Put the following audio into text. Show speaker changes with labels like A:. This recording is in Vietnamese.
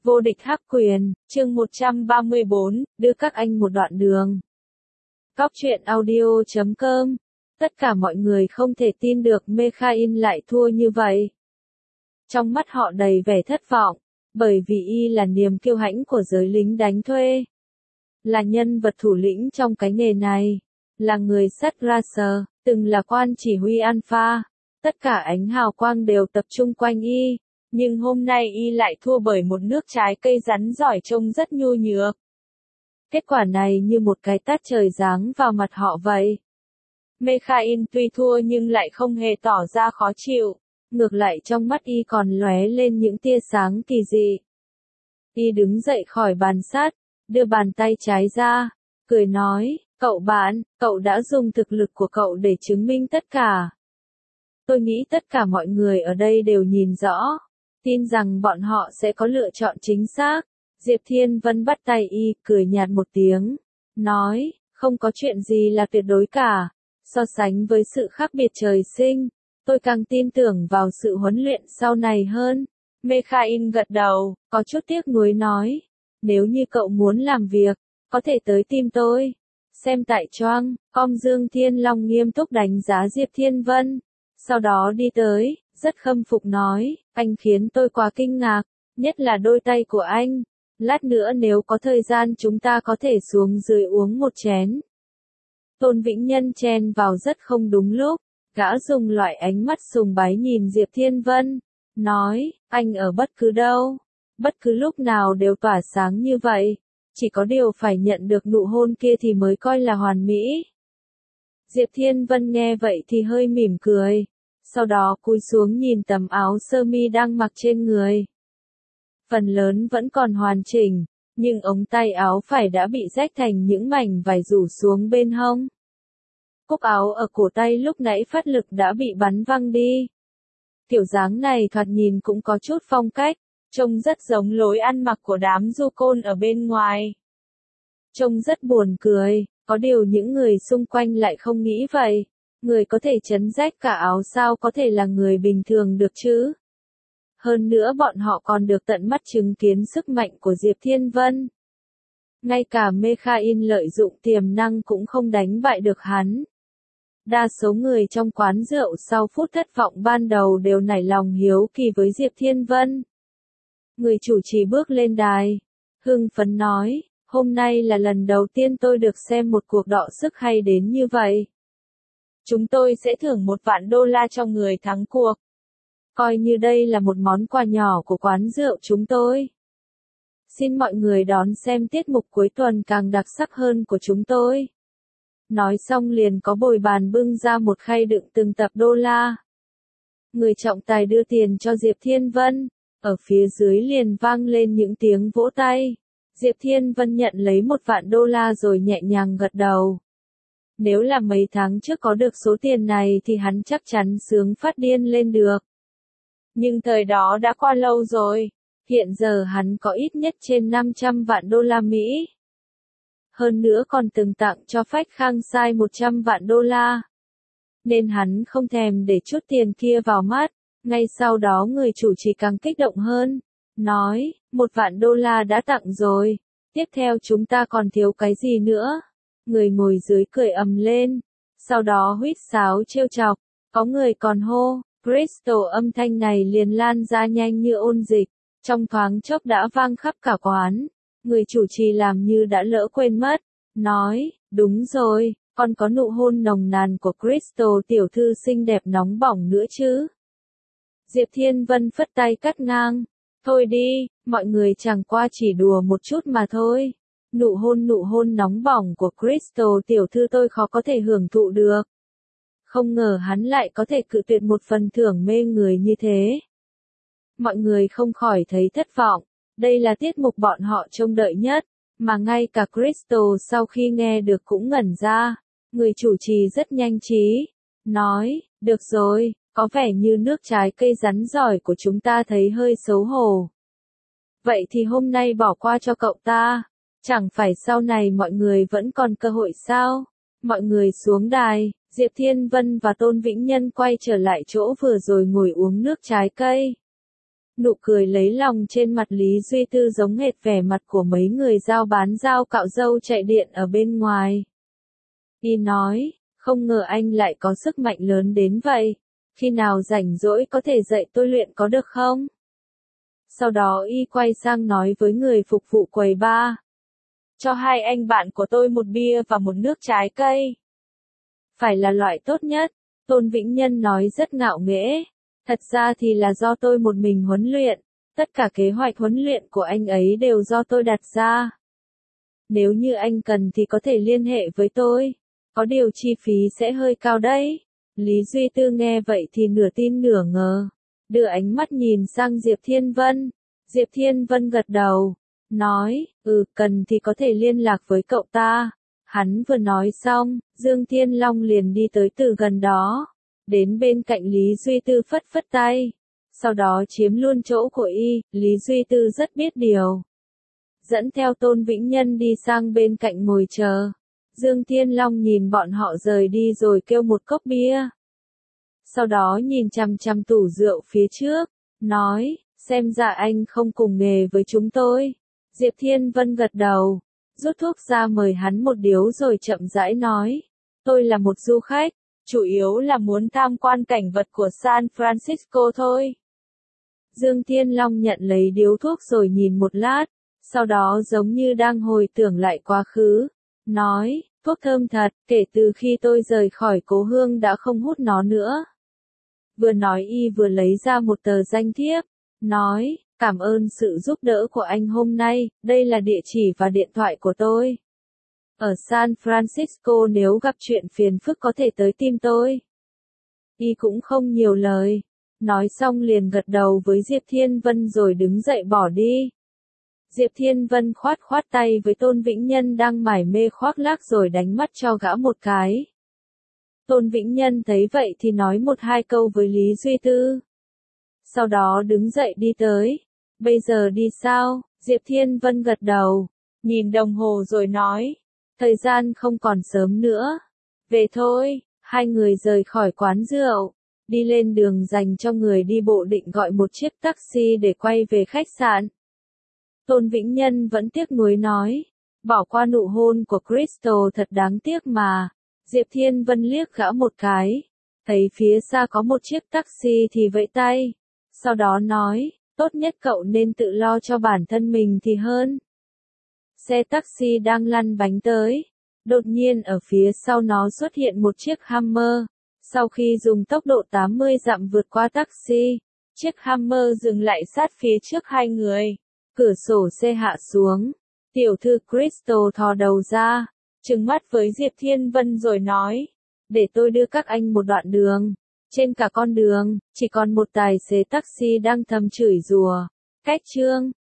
A: Vô địch hắc quyền, chương 134, đưa các anh một đoạn đường. Cóc truyện audio.com. Tất cả mọi người không thể tin được Mikhail lại thua như vậy. Trong mắt họ đầy vẻ thất vọng, bởi vì y là niềm kiêu hãnh của giới lính đánh thuê. Là nhân vật thủ lĩnh trong cái nghề này. Là người sắt racer, từng là quan chỉ huy Alpha. Tất cả ánh hào quang đều tập trung quanh y. Nhưng hôm nay y lại thua bởi một nước trái cây rắn giỏi trông rất nhu nhược. Kết quả này như một cái tát trời giáng vào mặt họ vậy. Mikhail tuy thua nhưng lại không hề tỏ ra khó chịu, ngược lại trong mắt y còn lóe lên những tia sáng kỳ dị. Y đứng dậy khỏi bàn sát, đưa bàn tay trái ra, cười nói, cậu bạn, cậu đã dùng thực lực của cậu để chứng minh tất cả. Tôi nghĩ tất cả mọi người ở đây đều nhìn rõ. Tin rằng bọn họ sẽ có lựa chọn chính xác. Diệp Thiên Vân bắt tay y, cười nhạt một tiếng. Nói, không có chuyện gì là tuyệt đối cả. So sánh với sự khác biệt trời sinh, tôi càng tin tưởng vào sự huấn luyện sau này hơn. Mikhail gật đầu, có chút tiếc nuối nói. Nếu như cậu muốn làm việc, có thể tới tìm tôi. Xem tại Choang, Dương Thiên Long nghiêm túc đánh giá Diệp Thiên Vân. Sau đó đi tới, rất khâm phục nói, anh khiến tôi quá kinh ngạc, nhất là đôi tay của anh. Lát nữa nếu có thời gian chúng ta có thể xuống dưới uống một chén. Tôn Vĩnh Nhân chen vào rất không đúng lúc, gã dùng loại ánh mắt sùng bái nhìn Diệp Thiên Vân, nói, anh ở bất cứ đâu, bất cứ lúc nào đều tỏa sáng như vậy, chỉ có điều phải nhận được nụ hôn kia thì mới coi là hoàn mỹ. Diệp Thiên Vân nghe vậy thì hơi mỉm cười. Sau đó cúi xuống nhìn tấm áo sơ mi đang mặc trên người. Phần lớn vẫn còn hoàn chỉnh, nhưng ống tay áo phải đã bị rách thành những mảnh vải rủ xuống bên hông. Cúc áo ở cổ tay lúc nãy phát lực đã bị bắn văng đi. Kiểu dáng này thoạt nhìn cũng có chút phong cách, trông rất giống lối ăn mặc của đám du côn ở bên ngoài. Trông rất buồn cười, có điều những người xung quanh lại không nghĩ vậy. Người có thể chấn rách cả áo sao có thể là người bình thường được chứ? Hơn nữa bọn họ còn được tận mắt chứng kiến sức mạnh của Diệp Thiên Vân. Ngay cả Mikhail lợi dụng tiềm năng cũng không đánh bại được hắn. Đa số người trong quán rượu sau phút thất vọng ban đầu đều nảy lòng hiếu kỳ với Diệp Thiên Vân. Người chủ trì bước lên đài, hưng phấn nói, hôm nay là lần đầu tiên tôi được xem một cuộc đọ sức hay đến như vậy. Chúng tôi sẽ thưởng $1,000,000 cho người thắng cuộc. Coi như đây là một món quà nhỏ của quán rượu chúng tôi. Xin mọi người đón xem tiết mục cuối tuần càng đặc sắc hơn của chúng tôi. Nói xong liền có bồi bàn bưng ra một khay đựng từng tập đô la. Người trọng tài đưa tiền cho Diệp Thiên Vân, ở phía dưới liền vang lên những tiếng vỗ tay. Diệp Thiên Vân nhận lấy $1,000,000 rồi nhẹ nhàng gật đầu. Nếu là mấy tháng trước có được số tiền này thì hắn chắc chắn sướng phát điên lên được. Nhưng thời đó đã qua lâu rồi, hiện giờ hắn có ít nhất trên 500 vạn đô la Mỹ. Hơn nữa còn từng tặng cho Phách Khang Sai 100 vạn đô la. Nên hắn không thèm để chút tiền kia vào mắt, ngay sau đó người chủ trì càng kích động hơn, nói, $1,000,000 đã tặng rồi, tiếp theo chúng ta còn thiếu cái gì nữa? Người ngồi dưới cười ầm lên, sau đó huýt sáo trêu chọc, có người còn hô, Crystal âm thanh này liền lan ra nhanh như ôn dịch, trong thoáng chốc đã vang khắp cả quán. Người chủ trì làm như đã lỡ quên mất, nói, đúng rồi, còn có nụ hôn nồng nàn của Crystal tiểu thư xinh đẹp nóng bỏng nữa chứ. Diệp Thiên Vân phất tay cắt ngang, thôi đi, mọi người chẳng qua chỉ đùa một chút mà thôi. Nụ hôn nóng bỏng của Crystal tiểu thư tôi khó có thể hưởng thụ được. Không ngờ hắn lại có thể cự tuyệt một phần thưởng mê người như thế. Mọi người không khỏi thấy thất vọng, đây là tiết mục bọn họ trông đợi nhất, mà ngay cả Crystal sau khi nghe được cũng ngẩn ra. Người chủ trì rất nhanh trí, nói, được rồi, có vẻ như nước trái cây rắn giỏi của chúng ta thấy hơi xấu hổ. Vậy thì hôm nay bỏ qua cho cậu ta. Chẳng phải sau này mọi người vẫn còn cơ hội sao? Mọi người xuống đài, Diệp Thiên Vân và Tôn Vĩnh Nhân quay trở lại chỗ vừa rồi ngồi uống nước trái cây. Nụ cười lấy lòng trên mặt Lý Duy Tư giống hệt vẻ mặt của mấy người giao bán dao cạo râu chạy điện ở bên ngoài. Y nói, không ngờ anh lại có sức mạnh lớn đến vậy. Khi nào rảnh rỗi có thể dạy tôi luyện có được không? Sau đó Y quay sang nói với người phục vụ quầy bar. Cho hai anh bạn của tôi một bia và một nước trái cây. Phải là loại tốt nhất, Tôn Vĩnh Nhân nói rất ngạo nghễ. Thật ra thì là do tôi một mình huấn luyện, tất cả kế hoạch huấn luyện của anh ấy đều do tôi đặt ra. Nếu như anh cần thì có thể liên hệ với tôi, có điều chi phí sẽ hơi cao đấy. Lý Duy Tư nghe vậy thì nửa tin nửa ngờ, đưa ánh mắt nhìn sang Diệp Thiên Vân. Diệp Thiên Vân gật đầu, nói, cần thì có thể liên lạc với cậu ta. Hắn vừa nói xong, Dương Thiên Long liền đi tới từ gần đó, đến bên cạnh Lý Duy Tư phất phất tay, sau đó chiếm luôn chỗ của Y. Lý Duy Tư rất biết điều, dẫn theo Tôn Vĩnh Nhân đi sang bên cạnh ngồi chờ. Dương Thiên Long nhìn bọn họ rời đi rồi kêu một cốc bia. Sau đó nhìn chằm chằm tủ rượu phía trước, nói, xem ra anh không cùng nghề với chúng tôi. Diệp Thiên Vân gật đầu, rút thuốc ra mời hắn một điếu rồi chậm rãi nói, tôi là một du khách, chủ yếu là muốn tham quan cảnh vật của San Francisco thôi. Dương Thiên Long nhận lấy điếu thuốc rồi nhìn một lát, sau đó giống như đang hồi tưởng lại quá khứ, nói, thuốc thơm thật, kể từ khi tôi rời khỏi Cố Hương đã không hút nó nữa. Vừa nói Y vừa lấy ra một tờ danh thiếp, nói, cảm ơn sự giúp đỡ của anh hôm nay, đây là địa chỉ và điện thoại của tôi. Ở San Francisco nếu gặp chuyện phiền phức có thể tới tìm tôi. Y cũng không nhiều lời, nói xong liền gật đầu với Diệp Thiên Vân rồi đứng dậy bỏ đi. Diệp Thiên Vân khoát khoát tay với Tôn Vĩnh Nhân đang mải mê khoác lác rồi đánh mắt cho gã một cái. Tôn Vĩnh Nhân thấy vậy thì nói một hai câu với Lý Duy Tư. Sau đó đứng dậy đi tới. Bây giờ đi sao? Diệp Thiên Vân gật đầu, nhìn đồng hồ rồi nói. Thời gian không còn sớm nữa. Về thôi. Hai người rời khỏi quán rượu, đi lên đường dành cho người đi bộ định gọi một chiếc taxi để quay về khách sạn. Tôn Vĩnh Nhân vẫn tiếc nuối nói, bỏ qua nụ hôn của Crystal thật đáng tiếc mà. Diệp Thiên Vân liếc gã một cái, thấy phía xa có một chiếc taxi thì vẫy tay, sau đó nói, tốt nhất cậu nên tự lo cho bản thân mình thì hơn. Xe taxi đang lăn bánh tới, đột nhiên ở phía sau nó xuất hiện một chiếc Hummer. Sau khi dùng tốc độ 80 dặm vượt qua taxi, chiếc Hummer dừng lại sát phía trước hai người. Cửa sổ xe hạ xuống, tiểu thư Crystal thò đầu ra, trừng mắt với Diệp Thiên Vân rồi nói, để tôi đưa các anh một đoạn đường. Trên cả con đường, chỉ còn một tài xế taxi đang thầm chửi rủa. Cách chương